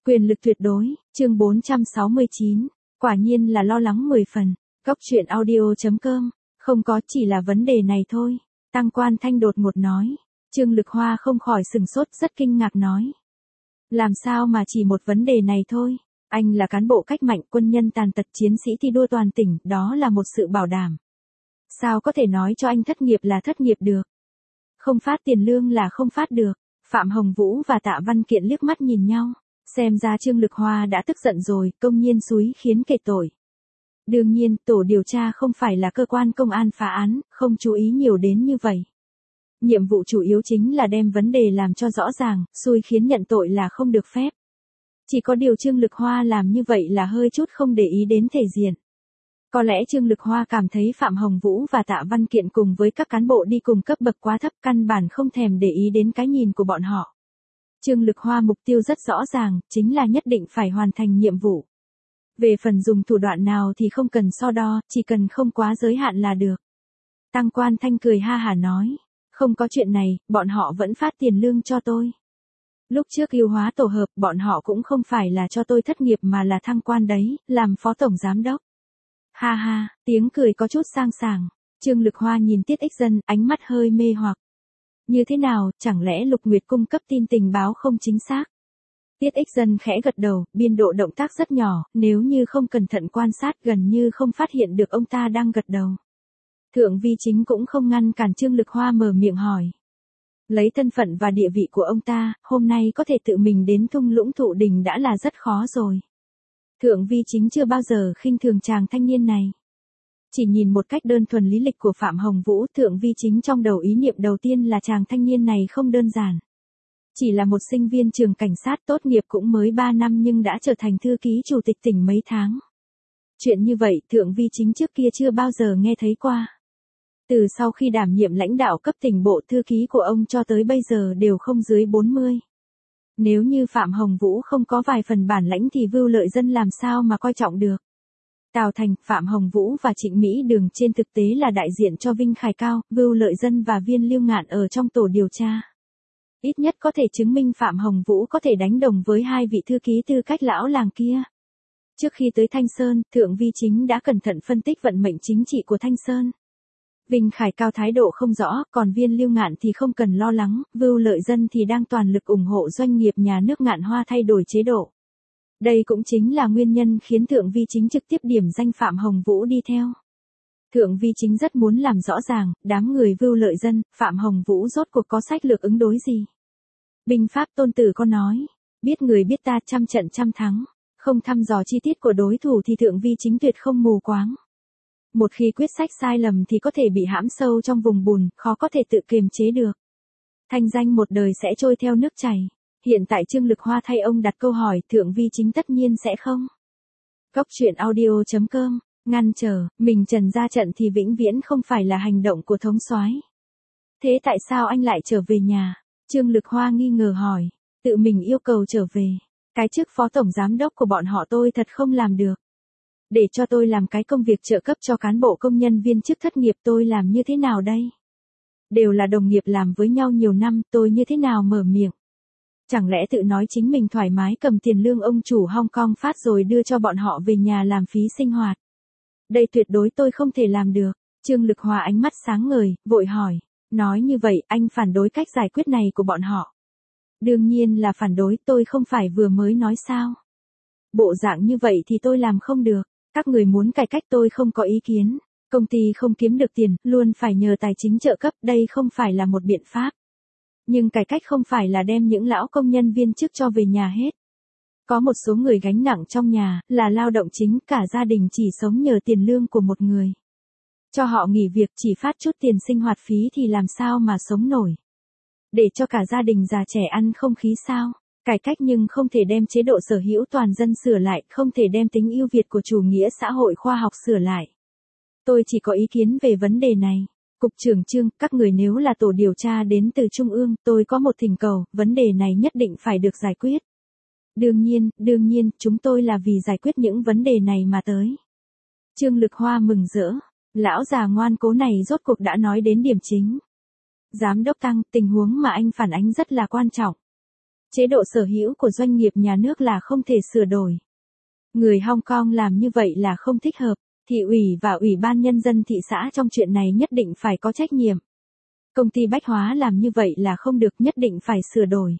Quyền lực tuyệt đối, chương 469. Quả nhiên là lo lắng 10 phần. Góc truyện audio.com. Không có, chỉ là vấn đề này thôi. Tăng Quan Thanh đột ngột nói. Trương Lực Hoa không khỏi sừng sốt, rất kinh ngạc nói. Làm sao mà chỉ một vấn đề này thôi? Anh là cán bộ cách mạng, quân nhân tàn tật, chiến sĩ thi đua toàn tỉnh, đó là một sự bảo đảm. Sao có thể nói cho anh thất nghiệp là thất nghiệp được? Không phát tiền lương là không phát được. Phạm Hồng Vũ và Tạ Văn Kiện liếc mắt nhìn nhau. Xem ra Trương Lực Hoa đã tức giận rồi, công nhiên xúi khiến kể tội. Đương nhiên, tổ điều tra không phải là cơ quan công an phá án, không chú ý nhiều đến như vậy. Nhiệm vụ chủ yếu chính là đem vấn đề làm cho rõ ràng, xui khiến nhận tội là không được phép. Chỉ có điều Trương Lực Hoa làm như vậy là hơi chút không để ý đến thể diện. Có lẽ Trương Lực Hoa cảm thấy Phạm Hồng Vũ và Tạ Văn Kiện cùng với các cán bộ đi cùng cấp bậc quá thấp, căn bản không thèm để ý đến cái nhìn của bọn họ. Trương Lực Hoa mục tiêu rất rõ ràng, chính là nhất định phải hoàn thành nhiệm vụ. Về phần dùng thủ đoạn nào thì không cần so đo, chỉ cần không quá giới hạn là được. Tăng Quan Thanh cười ha hả nói, không có chuyện này, bọn họ vẫn phát tiền lương cho tôi. Lúc trước Ưu Hóa tổ hợp, bọn họ cũng không phải là cho tôi thất nghiệp mà là thăng quan đấy, làm phó tổng giám đốc. Ha ha, tiếng cười có chút sang sảng. Trương Lực Hoa nhìn Tiết Ích Dân, ánh mắt hơi mê hoặc. Như thế nào, chẳng lẽ Lục Nguyệt cung cấp tin tình báo không chính xác? Tiết Ích Dân khẽ gật đầu, biên độ động tác rất nhỏ, nếu như không cẩn thận quan sát gần như không phát hiện được ông ta đang gật đầu. Thượng Vi Chính cũng không ngăn cản Trương Lực Hoa mở miệng hỏi. Lấy thân phận và địa vị của ông ta, hôm nay có thể tự mình đến thung lũng Thụ Đình đã là rất khó rồi. Thượng Vi Chính chưa bao giờ khinh thường chàng thanh niên này. Chỉ nhìn một cách đơn thuần lý lịch của Phạm Hồng Vũ, Thượng Vi Chính trong đầu ý niệm đầu tiên là chàng thanh niên này không đơn giản. Chỉ là một sinh viên trường cảnh sát tốt nghiệp cũng mới 3 năm nhưng đã trở thành thư ký chủ tịch tỉnh mấy tháng. Chuyện như vậy Thượng Vi Chính trước kia chưa bao giờ nghe thấy qua. Từ sau khi đảm nhiệm lãnh đạo cấp tỉnh bộ, thư ký của ông cho tới bây giờ đều không dưới 40. Nếu như Phạm Hồng Vũ không có vài phần bản lãnh thì Vưu Lợi Dân làm sao mà coi trọng được. Tào Thành, Phạm Hồng Vũ và Trịnh Mỹ Đường trên thực tế là đại diện cho Vinh Khải Cao, Vưu Lợi Dân và Viên Lưu Ngạn ở trong tổ điều tra. Ít nhất có thể chứng minh Phạm Hồng Vũ có thể đánh đồng với hai vị thư ký tư cách lão làng kia. Trước khi tới Thanh Sơn, Thượng Vi Chính đã cẩn thận phân tích vận mệnh chính trị của Thanh Sơn. Vinh Khải Cao thái độ không rõ, còn Viên Lưu Ngạn thì không cần lo lắng, Vưu Lợi Dân thì đang toàn lực ủng hộ doanh nghiệp nhà nước Ngạn Hoa thay đổi chế độ. Đây cũng chính là nguyên nhân khiến Thượng Vi Chính trực tiếp điểm danh Phạm Hồng Vũ đi theo. Thượng Vi Chính rất muốn làm rõ ràng, đám người Vưu Lợi Dân, Phạm Hồng Vũ rốt cuộc có sách lược ứng đối gì. Binh pháp Tôn Tử có nói, biết người biết ta, trăm trận trăm thắng, không thăm dò chi tiết của đối thủ thì Thượng Vi Chính tuyệt không mù quáng. Một khi quyết sách sai lầm thì có thể bị hãm sâu trong vùng bùn, khó có thể tự kiềm chế được. Thanh danh một đời sẽ trôi theo nước chảy. Hiện tại Trương Lực Hoa thay ông đặt câu hỏi, Thượng Vi Chính tất nhiên sẽ không. Góc truyện audio.com. Ngăn trở, mình trần ra trận thì vĩnh viễn không phải là hành động của thống soái. Thế tại sao anh lại trở về nhà? Trương Lực Hoa nghi ngờ hỏi. Tự mình yêu cầu trở về. Cái chức phó tổng giám đốc của bọn họ tôi thật không làm được. Để cho tôi làm cái công việc trợ cấp cho cán bộ công nhân viên chức thất nghiệp tôi làm như thế nào đây? Đều là đồng nghiệp làm với nhau nhiều năm, tôi như thế nào mở miệng? Chẳng lẽ tự nói chính mình thoải mái cầm tiền lương ông chủ Hong Kong phát rồi đưa cho bọn họ về nhà làm phí sinh hoạt? Đây tuyệt đối tôi không thể làm được. Trương Lực Hoa ánh mắt sáng ngời, vội hỏi. Nói như vậy anh phản đối cách giải quyết này của bọn họ? Đương nhiên là phản đối, tôi không phải vừa mới nói sao? Bộ dạng như vậy thì tôi làm không được. Các người muốn cải cách tôi không có ý kiến. Công ty không kiếm được tiền, luôn phải nhờ tài chính trợ cấp, đây không phải là một biện pháp. Nhưng cải cách không phải là đem những lão công nhân viên chức cho về nhà hết. Có một số người gánh nặng trong nhà, là lao động chính, cả gia đình chỉ sống nhờ tiền lương của một người. Cho họ nghỉ việc chỉ phát chút tiền sinh hoạt phí thì làm sao mà sống nổi. Để cho cả gia đình già trẻ ăn không khí sao. Cải cách nhưng không thể đem chế độ sở hữu toàn dân sửa lại, không thể đem tính ưu việt của chủ nghĩa xã hội khoa học sửa lại. Tôi chỉ có ý kiến về vấn đề này. Cục trưởng Trương, các người nếu là tổ điều tra đến từ Trung ương, tôi có một thỉnh cầu, vấn đề này nhất định phải được giải quyết. Đương nhiên, chúng tôi là vì giải quyết những vấn đề này mà tới. Trương Lực Hoa mừng rỡ. Lão già ngoan cố này rốt cuộc đã nói đến điểm chính. Giám đốc Tăng, tình huống mà anh phản ánh rất là quan trọng. Chế độ sở hữu của doanh nghiệp nhà nước là không thể sửa đổi. Người Hong Kong làm như vậy là không thích hợp. Thị ủy và ủy ban nhân dân thị xã trong chuyện này nhất định phải có trách nhiệm. Công ty Bách Hóa làm như vậy là không được, nhất định phải sửa đổi.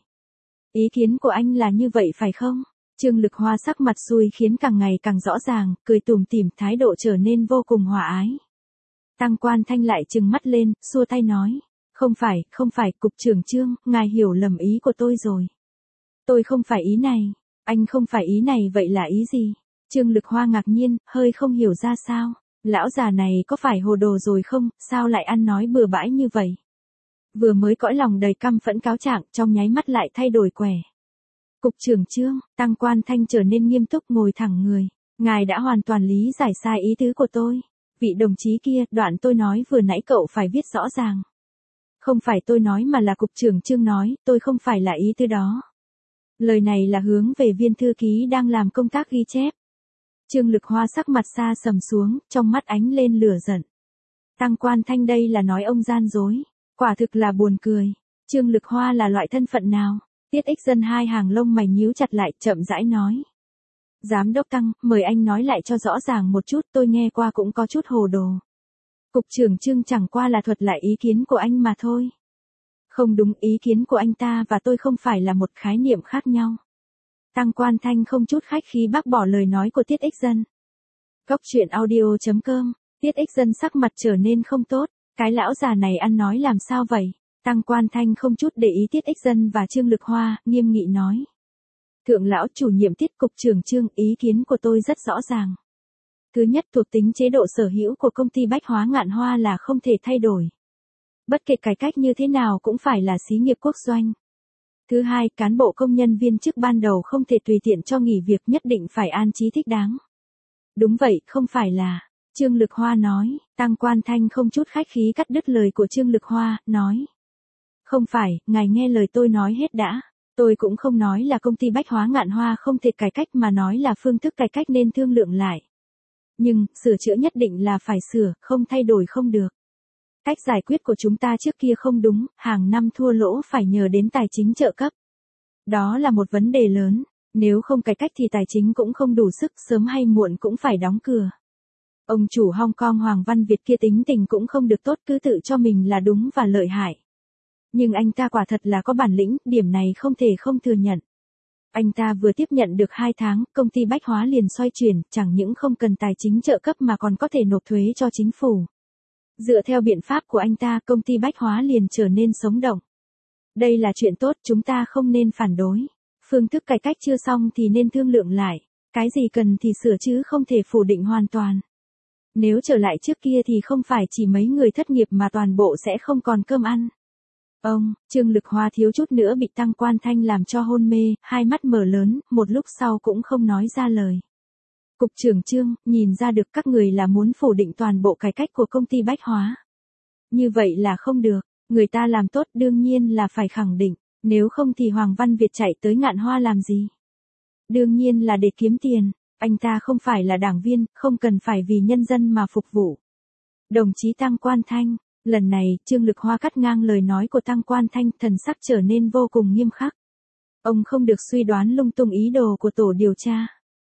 Ý kiến của anh là như vậy phải không? Trương Lực Hoa sắc mặt xui khiến càng ngày càng rõ ràng, cười tủm tỉm, thái độ trở nên vô cùng hòa ái. Tăng Quan Thanh lại trừng mắt lên, xua tay nói. Không phải, cục trưởng Trương, ngài hiểu lầm ý của tôi rồi. Tôi không phải ý này. Anh không phải ý này vậy là ý gì? Trương Lực Hoa ngạc nhiên, hơi không hiểu ra sao. Lão già này có phải hồ đồ rồi không, sao lại ăn nói bừa bãi như vậy? Vừa mới cõi lòng đầy căm phẫn cáo trạng, trong nháy mắt lại thay đổi quẻ. Cục trưởng Trương, Tăng Quan Thanh trở nên nghiêm túc ngồi thẳng người. Ngài đã hoàn toàn lý giải sai ý tứ của tôi. Vị đồng chí kia, đoạn tôi nói vừa nãy cậu phải viết rõ ràng. Không phải tôi nói mà là cục trưởng Trương nói, tôi không phải là ý tứ đó. Lời này là hướng về viên thư ký đang làm công tác ghi chép. Trương Lực Hoa sắc mặt xa sầm xuống, trong mắt ánh lên lửa giận. Tăng Quan Thanh đây là nói ông gian dối. Quả thực là buồn cười. Trương Lực Hoa là loại thân phận nào? Tiết Ích Dân hai hàng lông mày nhíu chặt lại, chậm rãi nói. Giám đốc Tăng, mời anh nói lại cho rõ ràng một chút, tôi nghe qua cũng có chút hồ đồ. Cục trưởng Trương chẳng qua là thuật lại ý kiến của anh mà thôi. Không đúng, ý kiến của anh ta và tôi không phải là một khái niệm khác nhau. Tăng Quan Thanh không chút khách khí bác bỏ lời nói của Tiết Ích Dân. Góc truyện audio.com, Tiết Ích Dân sắc mặt trở nên không tốt. Cái lão già này ăn nói làm sao vậy? Tăng Quan Thanh không chút để ý Tiết Ích Dân và Trương Lực Hoa, nghiêm nghị nói. Thượng lão chủ nhiệm Tiết, cục trưởng Trương, ý kiến của tôi rất rõ ràng. Thứ nhất, thuộc tính chế độ sở hữu của công ty Bách Hóa Ngạn Hoa là không thể thay đổi. Bất kể cải cách như thế nào cũng phải là xí nghiệp quốc doanh. Thứ hai, cán bộ công nhân viên chức ban đầu không thể tùy tiện cho nghỉ việc, nhất định phải an trí thích đáng. Đúng vậy, không phải là. Trương Lực Hoa nói. Tăng Quan Thanh không chút khách khí cắt đứt lời của Trương Lực Hoa, nói. Không phải, ngài nghe lời tôi nói hết đã. Tôi cũng không nói là công ty Bách Hóa Ngạn Hoa không thể cải cách mà nói là phương thức cải cách nên thương lượng lại. Nhưng, sửa chữa nhất định là phải sửa, không thay đổi không được. Cách giải quyết của chúng ta trước kia không đúng, hàng năm thua lỗ phải nhờ đến tài chính trợ cấp. Đó là một vấn đề lớn, nếu không cải cách thì tài chính cũng không đủ sức, sớm hay muộn cũng phải đóng cửa. Ông chủ Hong Kong Hoàng Văn Việt kia tính tình cũng không được tốt, cứ tự cho mình là đúng và lợi hại. Nhưng anh ta quả thật là có bản lĩnh, điểm này không thể không thừa nhận. Anh ta vừa tiếp nhận được 2 tháng, công ty Bách Hóa liền xoay chuyển, chẳng những không cần tài chính trợ cấp mà còn có thể nộp thuế cho chính phủ. Dựa theo biện pháp của anh ta, công ty Bách Hóa liền trở nên sống động. Đây là chuyện tốt, chúng ta không nên phản đối. Phương thức cải cách chưa xong thì nên thương lượng lại. Cái gì cần thì sửa chứ không thể phủ định hoàn toàn. Nếu trở lại trước kia thì không phải chỉ mấy người thất nghiệp mà toàn bộ sẽ không còn cơm ăn. Trương Lực Hoa thiếu chút nữa bị Tăng Quan Thanh làm cho hôn mê, hai mắt mở lớn, một lúc sau cũng không nói ra lời. Cục trưởng Trương, nhìn ra được các người là muốn phủ định toàn bộ cải cách của công ty Bách Hóa. Như vậy là không được, người ta làm tốt đương nhiên là phải khẳng định, nếu không thì Hoàng Văn Việt chạy tới Ngạn Hoa làm gì? Đương nhiên là để kiếm tiền, anh ta không phải là đảng viên, không cần phải vì nhân dân mà phục vụ. Đồng chí Tăng Quan Thanh, lần này, Trương Lực Hoa cắt ngang lời nói của Tăng Quan Thanh, thần sắc trở nên vô cùng nghiêm khắc. Ông không được suy đoán lung tung ý đồ của tổ điều tra.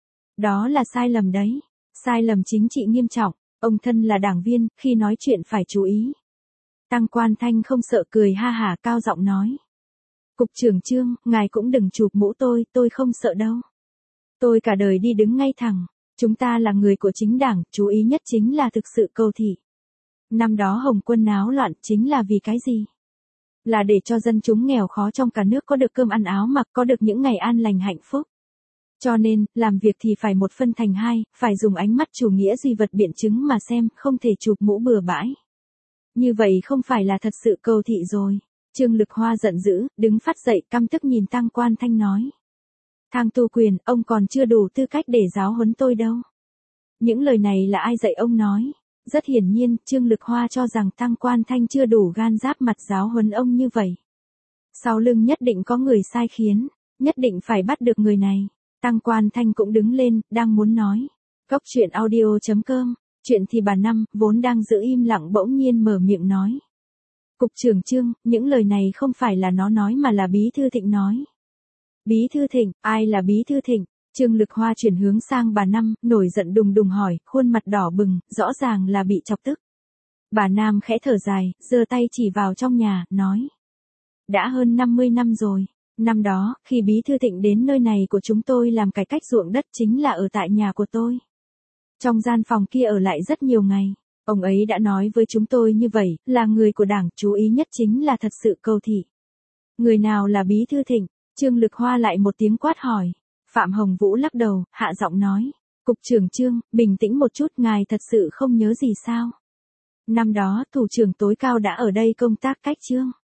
Đó là sai lầm đấy, sai lầm chính trị nghiêm trọng, ông thân là đảng viên, khi nói chuyện phải chú ý. Tăng Quan Thanh không sợ, cười ha hả cao giọng nói. Cục trưởng Trương, ngài cũng đừng chụp mũ tôi không sợ đâu. Tôi cả đời đi đứng ngay thẳng, chúng ta là người của chính đảng, chú ý nhất chính là thực sự cầu thị. Năm đó Hồng Quân náo loạn chính là vì cái gì? Là để cho dân chúng nghèo khó trong cả nước có được cơm ăn áo mặc, có được những ngày an lành hạnh phúc. Cho nên, làm việc thì phải một phân thành hai, phải dùng ánh mắt chủ nghĩa duy vật biện chứng mà xem, không thể chụp mũ bừa bãi. Như vậy không phải là thật sự cầu thị rồi. Trương Lực Hoa giận dữ, đứng phát dậy, căm tức nhìn Tăng Quan Thanh nói. Thang Tu Quyền, ông còn chưa đủ tư cách để giáo huấn tôi đâu. Những lời này là ai dạy ông nói? Rất hiển nhiên, Trương Lực Hoa cho rằng Tăng Quan Thanh chưa đủ gan giáp mặt giáo huấn ông như vậy. Sau lưng nhất định có người sai khiến, nhất định phải bắt được người này. Tăng Quan Thanh cũng đứng lên, đang muốn nói. Góc truyện audio.com, chuyện thì bà Năm, vốn đang giữ im lặng bỗng nhiên mở miệng nói. Cục trưởng Trương, những lời này không phải là nó nói mà là Bí thư Thịnh nói. Bí thư Thịnh, ai là Bí thư Thịnh? Trương Lực Hoa chuyển hướng sang bà Năm, nổi giận đùng đùng hỏi, khuôn mặt đỏ bừng, rõ ràng là bị chọc tức. Bà Nam khẽ thở dài, giơ tay chỉ vào trong nhà, nói. Đã hơn 50 năm rồi. Năm đó, khi Bí thư Thịnh đến nơi này của chúng tôi làm cải cách ruộng đất chính là ở tại nhà của tôi. Trong gian phòng kia ở lại rất nhiều ngày. Ông ấy đã nói với chúng tôi như vậy, là người của Đảng, chú ý nhất chính là thật sự cầu thị. Người nào là Bí thư Thịnh? Trương Lực Hoa lại một tiếng quát hỏi. Phạm Hồng Vũ lắc đầu, hạ giọng nói. Cục trưởng Trương, bình tĩnh một chút, ngài thật sự không nhớ gì sao? Năm đó, thủ trưởng tối cao đã ở đây công tác cách Trương.